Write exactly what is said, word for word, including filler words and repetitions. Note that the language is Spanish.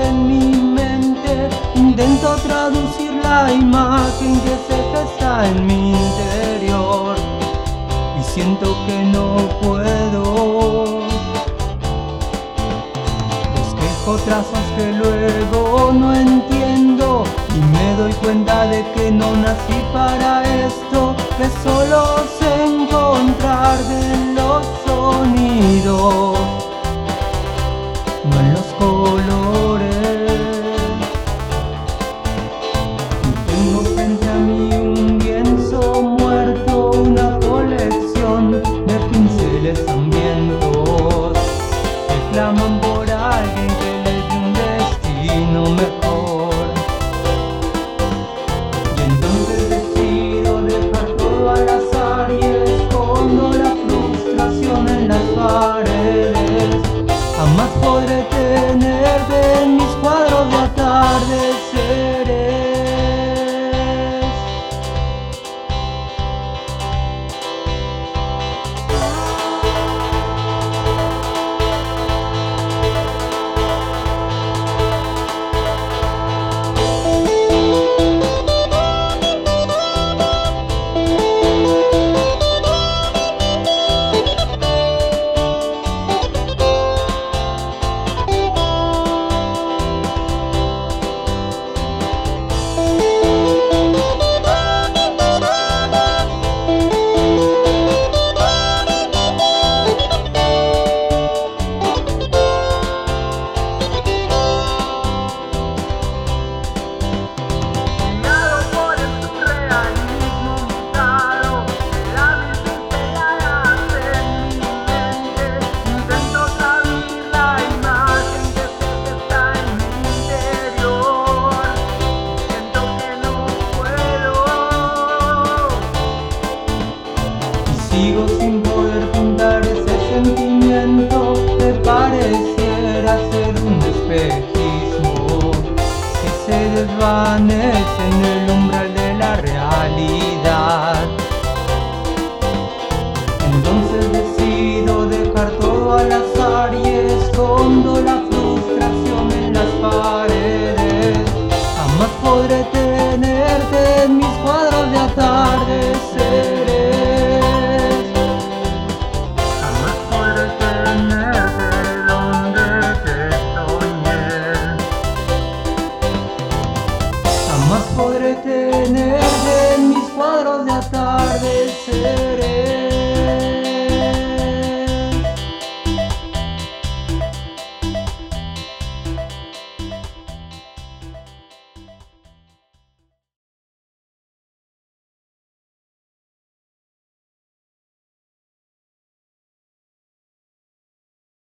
en mi mente. Intento traducir la imagen que se gesta en mi interior y siento que no puedo. Despejo trazos que luego no entiendo y me doy cuenta de que no nací para esto, que solo sé encontrar de los sonidos, no en los colores. Tengo frente a mí un lienzo muerto, una colección de pinceles hambrientos que claman por alguien que les dé un destino mejor. Y entonces decido dejar todo al azar y escondo la frustración en las paredes. Jamás podré tenerte en mis cuadros de atardeceres. Sigo sin poder pintar ese sentimiento que pareciera ser un espejismo que se desvanece en el umbral de la realidad. Entonces decido dejar todo al azar y escondo la frustración en las paredes. Jamás podré tener